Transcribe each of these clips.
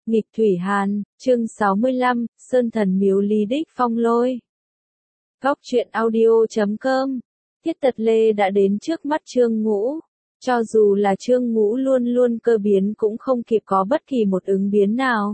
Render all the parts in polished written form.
Nghịch Thủy Hàn, chương 65, Sơn Thần Miếu Lý Đích Phong Lôi. Góc truyện audio.com. Thiết Tật Lê đã đến trước mắt Trương Ngũ. Cho dù là Trương Ngũ luôn luôn cơ biến cũng không kịp có bất kỳ một ứng biến nào.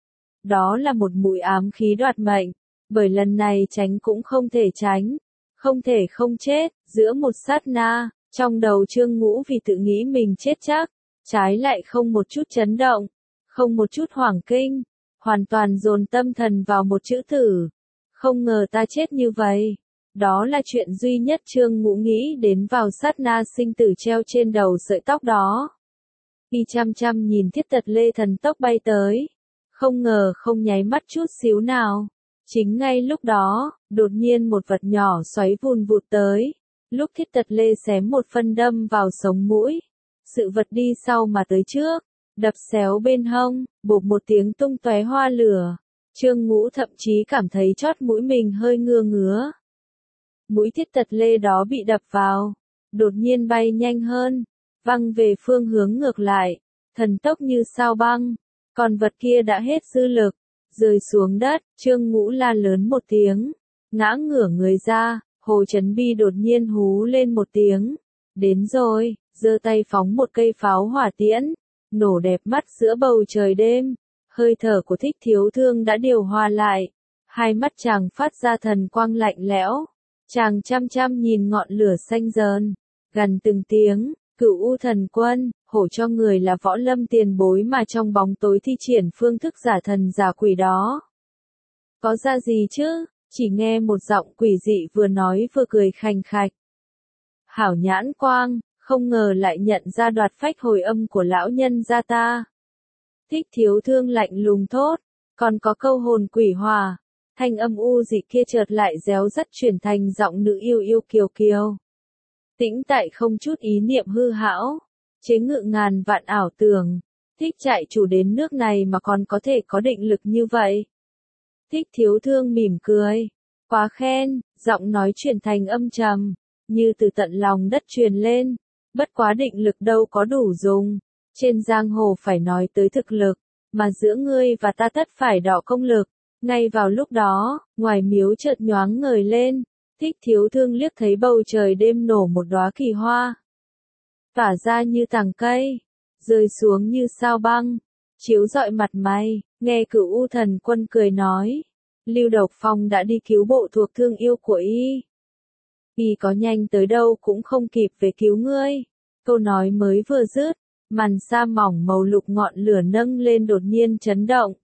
Đó là một mũi ám khí đoạt mệnh, bởi lần này tránh cũng không thể tránh, không thể không chết. Giữa một sát na, trong đầu Trương Ngũ vì tự nghĩ mình chết chắc, trái lại không một chút chấn động, không một chút hoảng kinh, hoàn toàn dồn tâm thần vào một chữ tử. Không ngờ ta chết như vậy. Đó là chuyện duy nhất Trương Ngũ nghĩ đến vào sát na sinh tử treo trên đầu sợi tóc đó. Y chăm chăm nhìn Thiết Tật Lê thần tốc bay tới, không ngờ không nháy mắt chút xíu nào. Chính ngay lúc đó, đột nhiên một vật nhỏ xoáy vùn vụt tới, lúc Thiết Tật Lê xém một phân đâm vào sống mũi. Sự vật đi sau mà tới trước, đập xéo bên hông, bộp một tiếng tung tóe hoa lửa. Trương Ngũ thậm chí cảm thấy chót mũi mình hơi ngứa ngứa. Mũi Thiết Tật Lê đó bị đập vào, đột nhiên bay nhanh hơn, văng về phương hướng ngược lại, thần tốc như sao băng. Còn vật kia đã hết dư lực, rơi xuống đất. Trương Ngũ la lớn một tiếng, ngã ngửa người ra. Hồ Chấn Bi đột nhiên hú lên một tiếng, đến rồi, giơ tay phóng một cây pháo hỏa tiễn, nổ đẹp mắt giữa bầu trời đêm. Hơi thở của Thích Thiếu Thương đã điều hòa lại, hai mắt chàng phát ra thần quang lạnh lẽo. Chàng chăm chăm nhìn ngọn lửa xanh rờn, gằn từng tiếng, Cửu U Thần Quân, hổ cho người là võ lâm tiền bối mà trong bóng tối thi triển phương thức giả thần giả quỷ đó. Có ra gì chứ? Chỉ nghe một giọng quỷ dị vừa nói vừa cười khành khạch. Hảo nhãn quang, không ngờ lại nhận ra đoạt phách hồi âm của lão nhân gia ta. Thích Thiếu Thương lạnh lùng thốt, còn có câu hồn quỷ hòa. Thanh âm u dị kia chợt lại réo rắt chuyển thành giọng nữ yêu yêu kiều kiều. Tĩnh tại không chút ý niệm hư hão, chế ngự ngàn vạn ảo tưởng. Thích trại chủ đến nước này mà còn có thể có định lực như vậy. Thích Thiếu Thương mỉm cười, quá khen, giọng nói chuyển thành âm trầm, như từ tận lòng đất truyền lên. Bất quá định lực đâu có đủ dùng, trên giang hồ phải nói tới thực lực, mà giữa ngươi và ta tất phải đọ công lực. Ngay vào lúc đó, ngoài miếu chợt nhoáng ngời lên, Thích Thiếu Thương liếc thấy bầu trời đêm nổ một đóa kỳ hoa, tỏa ra như tàng cây, rơi xuống như sao băng, chiếu rọi mặt mày. Nghe Cửu U Thần Quân cười nói, Lưu Độc Phong đã đi cứu bộ thuộc thương yêu của y. Y có nhanh tới đâu cũng không kịp về cứu ngươi. Câu nói mới vừa dứt, màn sa mỏng màu lục ngọn lửa nâng lên đột nhiên chấn động.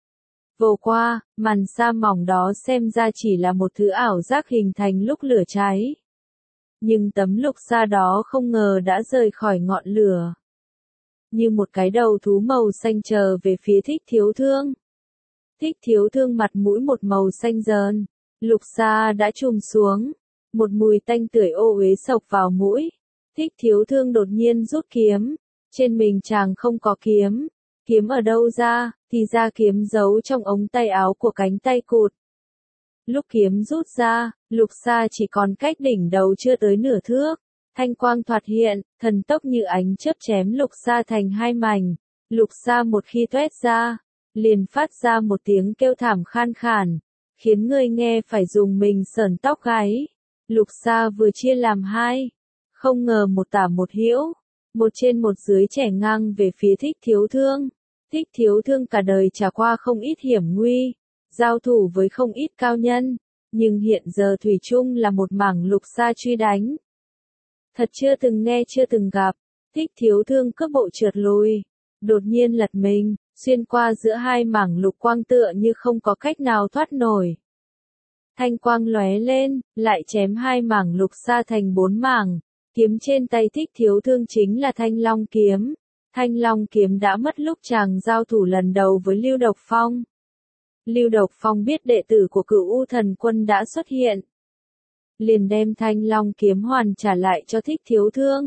Vô qua, màn sa mỏng đó xem ra chỉ là một thứ ảo giác hình thành lúc lửa cháy. Nhưng tấm lục sa đó không ngờ đã rời khỏi ngọn lửa, như một cái đầu thú màu xanh chờ về phía Thích Thiếu Thương. Thích Thiếu Thương mặt mũi một màu xanh rờn, lục sa đã trùm xuống, một mùi tanh tưởi ô uế sộc vào mũi. Thích Thiếu Thương đột nhiên rút kiếm, trên mình chàng không có kiếm. Kiếm ở đâu ra, thì ra kiếm giấu trong ống tay áo của cánh tay cụt. Lúc kiếm rút ra, lục sa chỉ còn cách đỉnh đầu chưa tới nửa thước. Thanh quang thoạt hiện, thần tốc như ánh chớp chém lục sa thành hai mảnh. Lục sa một khi toét ra, liền phát ra một tiếng kêu thảm khan khản, khiến người nghe phải dùng mình sởn tóc gáy. Lục sa vừa chia làm hai, không ngờ một tả một hữu, một trên một dưới chẻ ngang về phía Thích Thiếu Thương. Thích Thiếu Thương cả đời trải qua không ít hiểm nguy, giao thủ với không ít cao nhân, nhưng hiện giờ thủy chung là một mảng lục sa truy đánh. Thật chưa từng nghe chưa từng gặp. Thích Thiếu Thương cước bộ trượt lùi, đột nhiên lật mình, xuyên qua giữa hai mảng lục quang tựa như không có cách nào thoát nổi. Thanh quang lóe lên, lại chém hai mảng lục sa thành bốn mảng. Kiếm trên tay Thích Thiếu Thương chính là Thanh Long kiếm. Thanh Long kiếm đã mất lúc chàng giao thủ lần đầu với Lưu Độc Phong. Lưu Độc Phong biết đệ tử của Cửu U Thần Quân đã xuất hiện, liền đem Thanh Long kiếm hoàn trả lại cho Thích Thiếu Thương,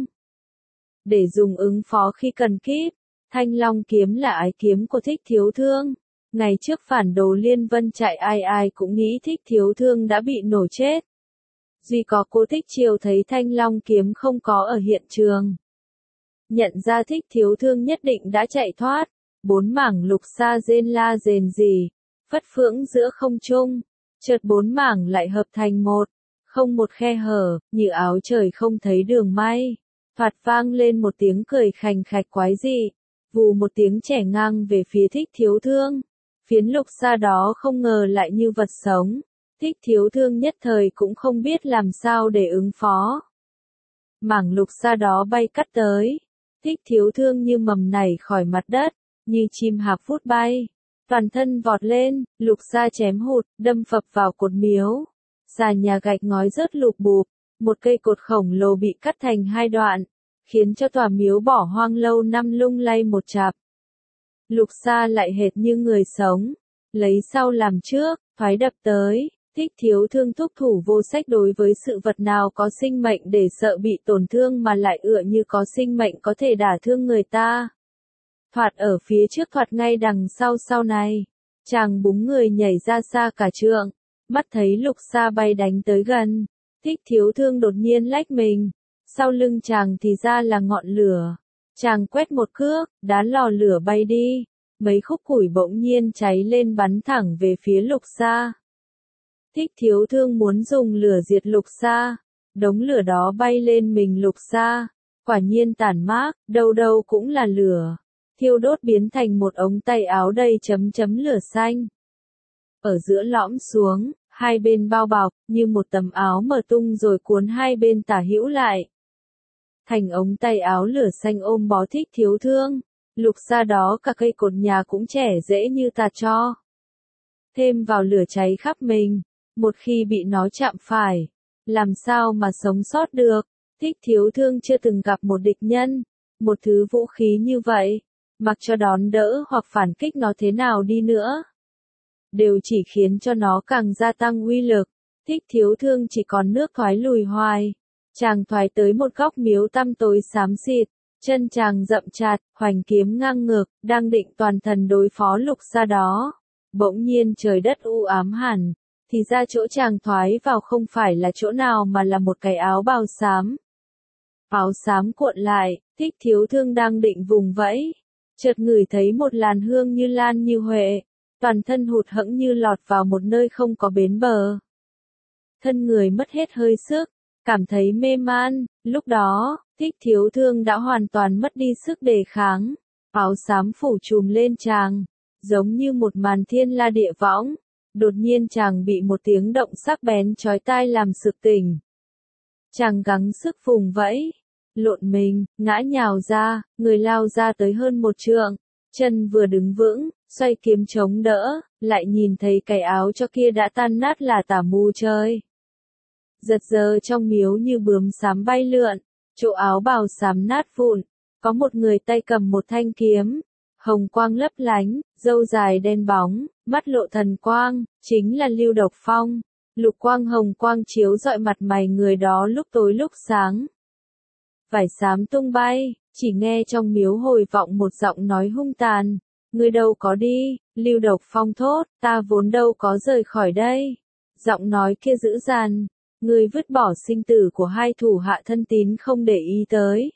để dùng ứng phó khi cần kíp. Thanh Long kiếm là ái kiếm của Thích Thiếu Thương. Ngày trước phản đồ Liên Vân trại ai ai cũng nghĩ Thích Thiếu Thương đã bị nổ chết. Duy có cô Thích Chiêu thấy Thanh Long kiếm không có ở hiện trường, nhận ra Thích Thiếu Thương nhất định đã chạy thoát, 4 mảng lục sa rên la rền rỉ, phất phưởng giữa không trung, chợt 4 mảng lại hợp thành một, không một khe hở, như áo trời không thấy đường may. Thoạt vang lên một tiếng cười khành khạch quái dị, vù một tiếng trẻ ngang về phía Thích Thiếu Thương. Phiến lục sa đó không ngờ lại như vật sống, Thích Thiếu Thương nhất thời cũng không biết làm sao để ứng phó. Mảng lục sa đó bay cắt tới, Thích Thiếu Thương như mầm nảy khỏi mặt đất, như chim hạc phút bay, toàn thân vọt lên, lục sa chém hụt, đâm phập vào cột miếu. Sàn nhà gạch ngói rớt lụp bụp, một cây cột khổng lồ bị cắt thành 2 đoạn, khiến cho tòa miếu bỏ hoang lâu năm lung lay một chặp. Lục sa lại hệt như người sống, lấy sau làm trước, thoái đập tới. Thích Thiếu Thương thúc thủ vô sách đối với sự vật nào có sinh mệnh để sợ bị tổn thương mà lại ựa như có sinh mệnh có thể đả thương người ta. Thoạt ở phía trước thoạt ngay đằng sau này, chàng búng người nhảy ra xa cả trượng, mắt thấy lục sa bay đánh tới gần. Thích Thiếu Thương đột nhiên lách mình, sau lưng chàng thì ra là ngọn lửa. Chàng quét một cước, đá lò lửa bay đi, mấy khúc củi bỗng nhiên cháy lên bắn thẳng về phía lục sa. Thích Thiếu Thương muốn dùng lửa diệt lục sa, đống lửa đó bay lên mình lục sa, quả nhiên tản mát, đâu đâu cũng là lửa, thiêu đốt biến thành một ống tay áo đầy chấm chấm lửa xanh. Ở giữa lõm xuống, hai bên bao bọc, như một tấm áo mở tung rồi cuốn hai bên tả hữu lại. Thành ống tay áo lửa xanh ôm bó Thích Thiếu Thương, lục sa đó cả cây cột nhà cũng trẻ dễ như tạt tro. Thêm vào lửa cháy khắp mình, một khi bị nó chạm phải, làm sao mà sống sót được. Thích Thiếu Thương chưa từng gặp một địch nhân, một thứ vũ khí như vậy, mặc cho đón đỡ hoặc phản kích nó thế nào đi nữa, đều chỉ khiến cho nó càng gia tăng uy lực. Thích Thiếu Thương chỉ còn nước thoái lùi hoài. Chàng thoái tới một góc miếu tăm tối xám xịt, chân chàng rậm chặt, hoành kiếm ngang ngược, đang định toàn thần đối phó lục sa đó. Bỗng nhiên trời đất u ám hẳn, thì ra chỗ chàng thoái vào không phải là chỗ nào mà là một cái áo bào xám. Áo xám cuộn lại, Thích Thiếu Thương đang định vùng vẫy, chợt ngửi thấy một làn hương như lan như huệ, toàn thân hụt hẫng như lọt vào một nơi không có bến bờ. Thân người mất hết hơi sức, cảm thấy mê man, lúc đó, Thích Thiếu Thương đã hoàn toàn mất đi sức đề kháng. Áo xám phủ trùm lên chàng, giống như một màn thiên la địa võng. Đột nhiên chàng bị một tiếng động sắc bén chói tai làm sực tỉnh. Chàng gắng sức vùng vẫy, lộn mình, ngã nhào ra, người lao ra tới hơn 1 trượng. Chân vừa đứng vững, xoay kiếm chống đỡ, lại nhìn thấy cái áo cho kia đã tan nát là tả mù trời. Giật giờ trong miếu như bướm xám bay lượn, chỗ áo bào xám nát vụn, có một người tay cầm một thanh kiếm, hồng quang lấp lánh, râu dài đen bóng, mắt lộ thần quang, chính là Lưu Độc Phong. Lục quang hồng quang chiếu rọi mặt mày người đó lúc tối lúc sáng. Vải xám tung bay, chỉ nghe trong miếu hồi vọng một giọng nói hung tàn. Ngươi đâu có đi, Lưu Độc Phong thốt, ta vốn đâu có rời khỏi đây. Giọng nói kia dữ dằn, ngươi vứt bỏ sinh tử của hai thủ hạ thân tín không để ý tới,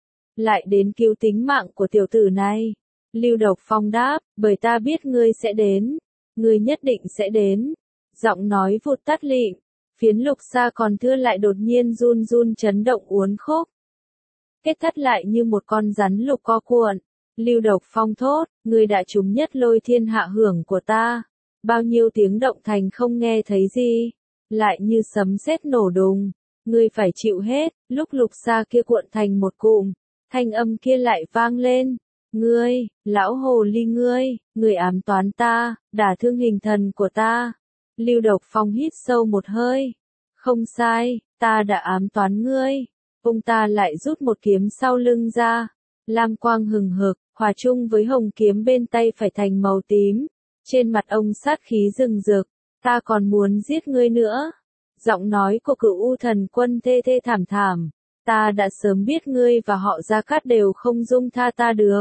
lại đến cứu tính mạng của tiểu tử này. Lưu Độc Phong đáp, bởi ta biết ngươi sẽ đến, ngươi nhất định sẽ đến. Giọng nói vụt tắt lịm, phiến lục sa còn thưa lại đột nhiên run run chấn động uốn khúc. Kết thắt lại như một con rắn lục co cuộn. Lưu Độc Phong thốt, ngươi đã trúng nhất lôi thiên hạ hưởng của ta. Bao nhiêu tiếng động thành không nghe thấy gì, lại như sấm sét nổ đùng. Ngươi phải chịu hết. Lúc lục sa kia cuộn thành một cụm, thanh âm kia lại vang lên. Ngươi, lão hồ ly ngươi ám toán ta, đả thương hình thần của ta. Lưu Độc Phong hít sâu một hơi. Không sai, ta đã ám toán ngươi. Ông ta lại rút một kiếm sau lưng ra. Lam quang hừng hực, hòa chung với hồng kiếm bên tay phải thành màu tím. Trên mặt ông sát khí rừng rực. Ta còn muốn giết ngươi nữa. Giọng nói của Cửu U Thần Quân thê thê thảm thảm. Ta đã sớm biết ngươi và họ Gia Cát đều không dung tha ta được.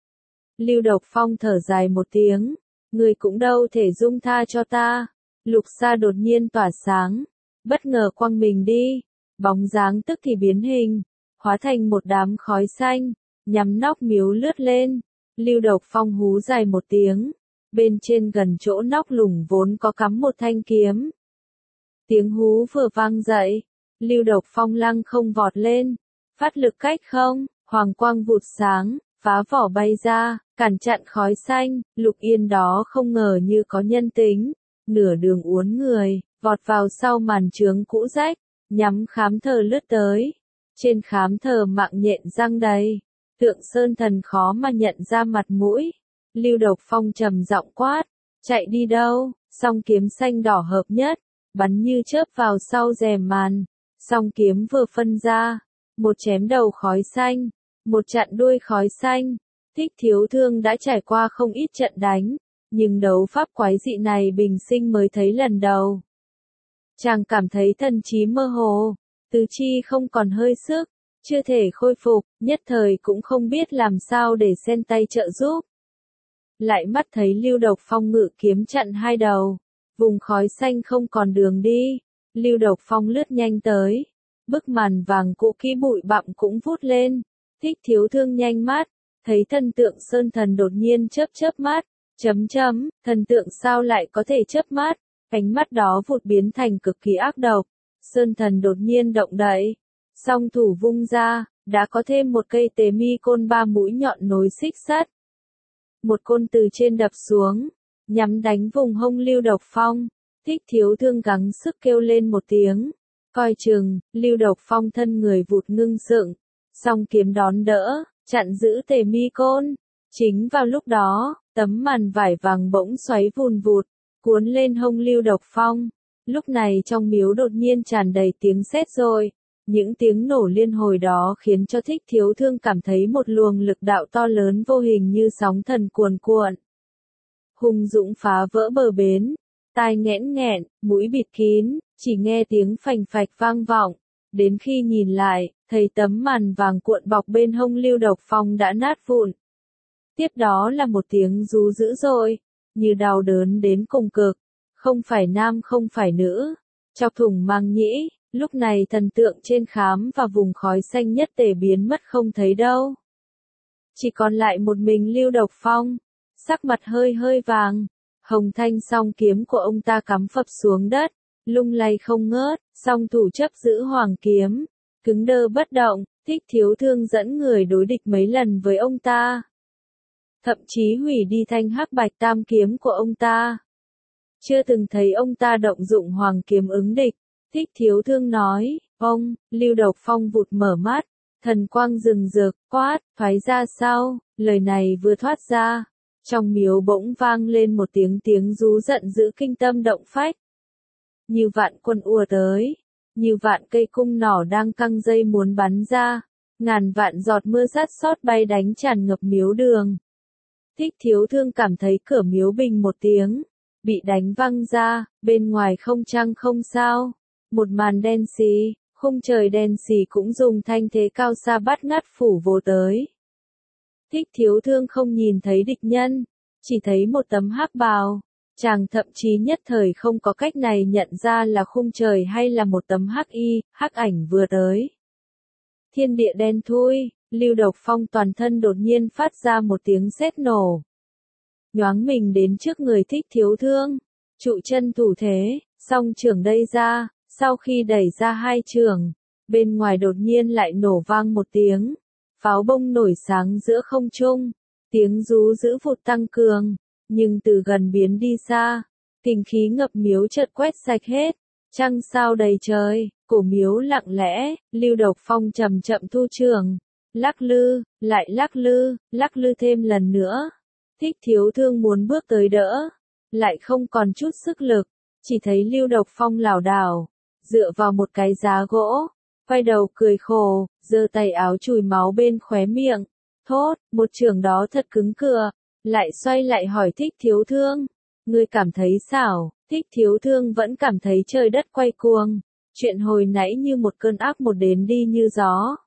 Lưu Độc Phong thở dài một tiếng. Ngươi cũng đâu thể dung tha cho ta. Lục sa đột nhiên tỏa sáng. Bất ngờ quăng mình đi. Bóng dáng tức thì biến hình. Hóa thành một đám khói xanh. Nhắm nóc miếu lướt lên. Lưu Độc Phong hú dài một tiếng, bên trên gần chỗ nóc lủng vốn có cắm một thanh kiếm. Tiếng hú vừa vang dậy, Lưu Độc Phong lăng không vọt lên, phát lực cách không, hoàng quang vụt sáng, phá vỏ bay ra, cản chặn khói xanh. Lục Yên đó không ngờ như có nhân tính, nửa đường uốn người, vọt vào sau màn trướng cũ rách, nhắm khám thờ lướt tới. Trên khám thờ mạng nhện răng đầy, Tượng Sơn Thần khó mà nhận ra mặt mũi. Lưu Độc Phong trầm giọng quát, chạy đi đâu? Song kiếm xanh đỏ hợp nhất, bắn như chớp vào sau rèm màn. Song kiếm vừa phân ra, một chém đầu khói xanh, một chặn đuôi khói xanh. Thích Thiếu Thương đã trải qua không ít trận đánh, nhưng đấu pháp quái dị này bình sinh mới thấy lần đầu. Chàng cảm thấy thần trí mơ hồ, tứ chi không còn hơi sức, chưa thể khôi phục, nhất thời cũng không biết làm sao để xen tay trợ giúp. Lại mắt thấy Lưu Độc Phong ngự kiếm chặn hai đầu, vùng khói xanh không còn đường đi. Lưu Độc Phong lướt nhanh tới, bức màn vàng cũ kỹ bụi bặm cũng vút lên. Thích Thiếu Thương nhanh mắt, thấy thần tượng Sơn Thần đột nhiên chớp mắt, thần tượng sao lại có thể chớp mắt, ánh mắt đó vụt biến thành cực kỳ ác độc. Sơn Thần đột nhiên động đậy, song thủ vung ra, đã có thêm một cây tế mi côn 3 mũi nhọn nối xích sắt. Một côn từ trên đập xuống, nhắm đánh vùng hông Lưu Độc Phong. Thích Thiếu Thương gắng sức kêu lên một tiếng, coi chừng. Lưu Độc Phong thân người vụt ngưng dựng, song kiếm đón đỡ, chặn giữ tề mi côn. Chính vào lúc đó, tấm màn vải vàng bỗng xoáy vùn vụt, cuốn lên hông Lưu Độc Phong. Lúc này trong miếu đột nhiên tràn đầy tiếng sét rồi. Những tiếng nổ liên hồi đó khiến cho Thích Thiếu Thương cảm thấy một luồng lực đạo to lớn vô hình như sóng thần cuồn cuộn. Hùng dũng phá vỡ bờ bến, tai nghẽn nghẹn, mũi bịt kín, chỉ nghe tiếng phành phạch vang vọng. Đến khi nhìn lại, thấy tấm màn vàng cuộn bọc bên hông Lưu Độc Phong đã nát vụn. Tiếp đó là một tiếng rú dữ dội, như đau đớn đến cùng cực, không phải nam không phải nữ, chọc thủng màng nhĩ. Lúc này thần tượng trên khám và vùng khói xanh nhất tề biến mất không thấy đâu. Chỉ còn lại một mình Lưu Độc Phong, sắc mặt hơi vàng, hồng thanh song kiếm của ông ta cắm phập xuống đất, lung lay không ngớt, song thủ chấp giữ hoàng kiếm, cứng đơ bất động. Thích Thiếu Thương dẫn người đối địch mấy lần với ông ta, thậm chí hủy đi thanh hắc bạch tam kiếm của ông ta. Chưa từng thấy ông ta động dụng hoàng kiếm ứng địch. Thích Thiếu Thương nói, ông. Lưu Độc Phong vụt mở mắt, thần quang rừng rực, quát, thoái ra sau. Lời này vừa thoát ra, trong miếu bỗng vang lên một tiếng rú giận dữ kinh tâm động phách. Như vạn quân ùa tới, như vạn cây cung nỏ đang căng dây muốn bắn ra, ngàn vạn giọt mưa rát xót bay đánh tràn ngập miếu đường. Thích Thiếu Thương cảm thấy cửa miếu bình một tiếng, bị đánh văng ra, bên ngoài không trăng không sao. Một màn đen xì, khung trời đen xì cũng dùng thanh thế cao xa bắt ngắt phủ vô tới. Thích Thiếu Thương không nhìn thấy địch nhân, chỉ thấy một tấm hắc bào. Chàng thậm chí nhất thời không có cách này nhận ra là khung trời hay là một tấm hắc ảnh vừa tới. Thiên địa đen thui, Lưu Độc Phong toàn thân đột nhiên phát ra một tiếng sét nổ. Nhoáng mình đến trước người Thích Thiếu Thương, trụ chân thủ thế, song trưởng đây ra. Sau khi đẩy ra hai trường, bên ngoài đột nhiên lại nổ vang một tiếng, pháo bông nổi sáng giữa không trung, tiếng rú dữ vụt tăng cường, nhưng từ gần biến đi xa, kình khí ngập miếu chợt quét sạch hết, trăng sao đầy trời, cổ miếu lặng lẽ. Lưu Độc Phong chậm chậm thu trường, lắc lư, lại lắc lư thêm lần nữa. Thích Thiếu Thương muốn bước tới đỡ, lại không còn chút sức lực, chỉ thấy Lưu Độc Phong lảo đảo, dựa vào một cái giá gỗ, quay đầu cười khổ, giơ tay áo chùi máu bên khóe miệng, thốt, một trường đó thật cứng cựa. Lại xoay lại hỏi Thích Thiếu Thương, ngươi cảm thấy sao? Thích Thiếu Thương vẫn cảm thấy trời đất quay cuồng, chuyện hồi nãy như một cơn ác một đến đi như gió.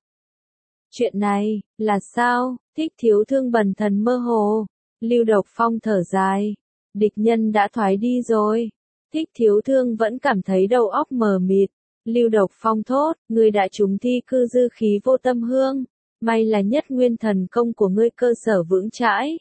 Chuyện này, là sao? Thích Thiếu Thương bần thần mơ hồ. Lưu Độc Phong thở dài, địch nhân đã thoái đi rồi. Thích Thiếu Thương vẫn cảm thấy đầu óc mờ mịt. Lưu Độc Phong thốt, ngươi đã trúng thi cư dư khí vô tâm hương, May là nhất nguyên thần công của ngươi cơ sở vững chãi.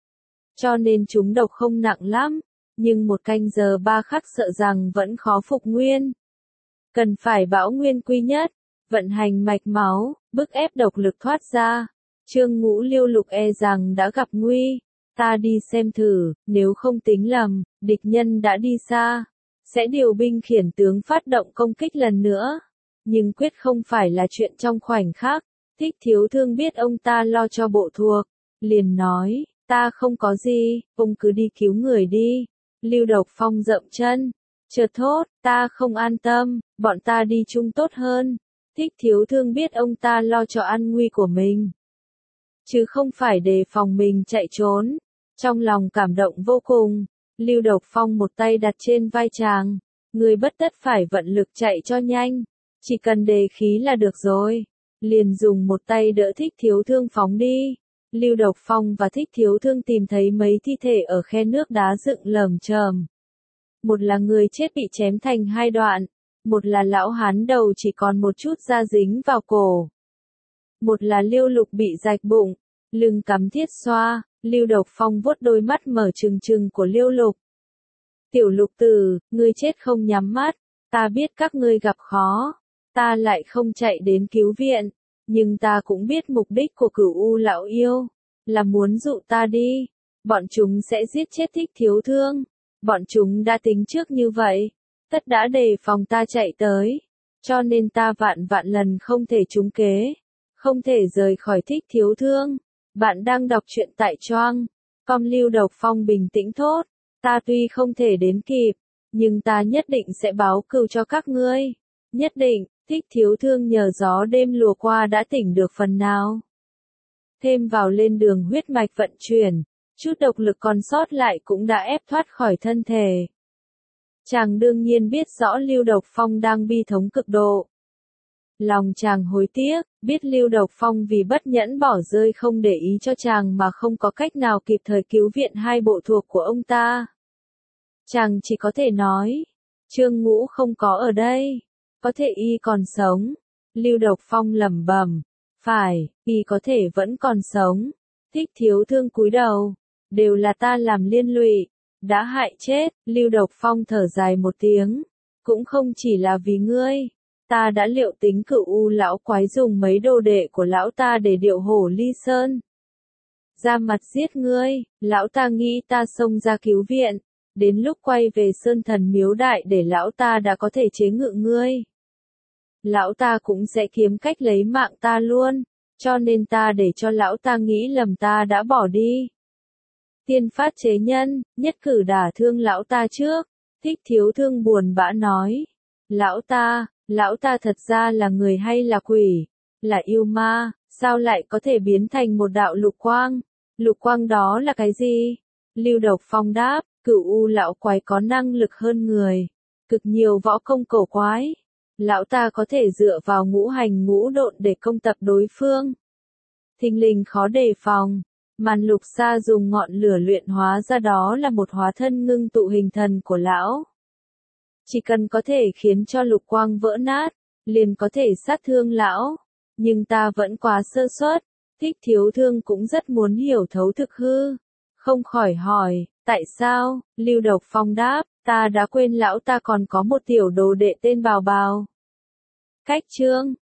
Cho nên chúng độc không nặng lắm, nhưng 1 canh giờ 3 khắc sợ rằng vẫn khó phục nguyên. Cần phải bão nguyên quy nhất, vận hành mạch máu, bức ép độc lực thoát ra. Trương Ngũ Liêu Lục e rằng đã gặp nguy. Ta đi xem thử, nếu không tính lầm, địch nhân đã đi xa. Sẽ điều binh khiển tướng phát động công kích lần nữa. Nhưng quyết không phải là chuyện trong khoảnh khắc. Thích Thiếu Thương biết ông ta lo cho bộ thuộc. Liền nói, ta không có gì, ông cứ đi cứu người đi. Lưu Độc Phong dậm chân. Chợt thốt, ta không an tâm, bọn ta đi chung tốt hơn. Thích Thiếu Thương biết ông ta lo cho an nguy của mình. Chứ không phải đề phòng mình chạy trốn. Trong lòng cảm động vô cùng. Lưu Độc Phong một tay đặt trên vai chàng. Người bất tất phải vận lực chạy cho nhanh. Chỉ cần đề khí là được rồi. Liền dùng một tay đỡ Thích Thiếu Thương phóng đi. Lưu Độc Phong và Thích Thiếu Thương tìm thấy mấy thi thể ở khe nước đá dựng lởm chởm. Một là người chết bị chém thành 2 đoạn. Một là lão hán đầu chỉ còn một chút da dính vào cổ. Một là Liêu Lục bị rạch bụng, lưng cắm thiết xoa. Lưu Độc Phong vuốt đôi mắt mở trừng trừng của Liêu Lục. Tiểu Lục tử, ngươi chết không nhắm mắt. Ta biết các ngươi gặp khó. Ta lại không chạy đến cứu viện. Nhưng ta cũng biết mục đích của Cửu U lão yêu. Là muốn dụ ta đi. Bọn chúng sẽ giết chết Thích Thiếu Thương. Bọn chúng đã tính trước như vậy. Tất đã đề phòng ta chạy tới. Cho nên ta vạn vạn lần không thể trúng kế. Không thể rời khỏi Thích Thiếu Thương. Bạn đang đọc truyện tại Choang. Com. Lưu Độc Phong bình tĩnh thốt. Ta tuy không thể đến kịp. Nhưng ta nhất định sẽ báo cừu cho các ngươi. Nhất định. Thích Thiếu Thương nhờ gió đêm lùa qua đã tỉnh được phần nào. Thêm vào lên đường huyết mạch vận chuyển. Chút độc lực còn sót lại cũng đã ép thoát khỏi thân thể. Chàng đương nhiên biết rõ Lưu Độc Phong đang bi thống cực độ. Lòng chàng hối tiếc, biết Lưu Độc Phong vì bất nhẫn bỏ rơi không để ý cho chàng mà không có cách nào kịp thời cứu viện 2 bộ thuộc của ông ta. Chàng chỉ có thể nói, Trương Ngũ không có ở đây, có thể y còn sống. Lưu Độc Phong lẩm bẩm, phải, y có thể vẫn còn sống. Thích Thiếu Thương cúi đầu, đều là ta làm liên lụy, đã hại chết. Lưu Độc Phong thở dài một tiếng, cũng không chỉ là vì ngươi. Ta đã liệu tính Cửu U lão quái dùng mấy đồ đệ của lão ta để điệu hổ ly sơn. Ra mặt giết ngươi, lão ta nghĩ ta xông ra cứu viện. Đến lúc quay về Sơn Thần Miếu Đại để lão ta đã có thể chế ngự ngươi. Lão ta cũng sẽ kiếm cách lấy mạng ta luôn. Cho nên ta để cho lão ta nghĩ lầm ta đã bỏ đi. Tiên phát chế nhân, nhất cử đả thương lão ta trước. Thích Thiếu Thương buồn bã nói. Lão ta thật ra là người hay là quỷ? Là yêu ma, sao lại có thể biến thành một đạo lục quang? Lục quang đó là cái gì? Lưu Độc Phong đáp, Cửu U lão quái có năng lực hơn người. Cực nhiều võ công cổ quái. Lão ta có thể dựa vào ngũ hành ngũ độn để công tập đối phương. Thình lình khó đề phòng. Màn Lục Sa dùng ngọn lửa luyện hóa ra đó là một hóa thân ngưng tụ hình thần của lão. Chỉ cần có thể khiến cho lục quang vỡ nát, liền có thể sát thương lão. Nhưng ta vẫn quá sơ suất. Thích Thiếu Thương cũng rất muốn hiểu thấu thực hư. Không khỏi hỏi, tại sao? Lưu Độc Phong đáp, ta đã quên lão ta còn có một tiểu đồ đệ tên Bào Bào. Cách chương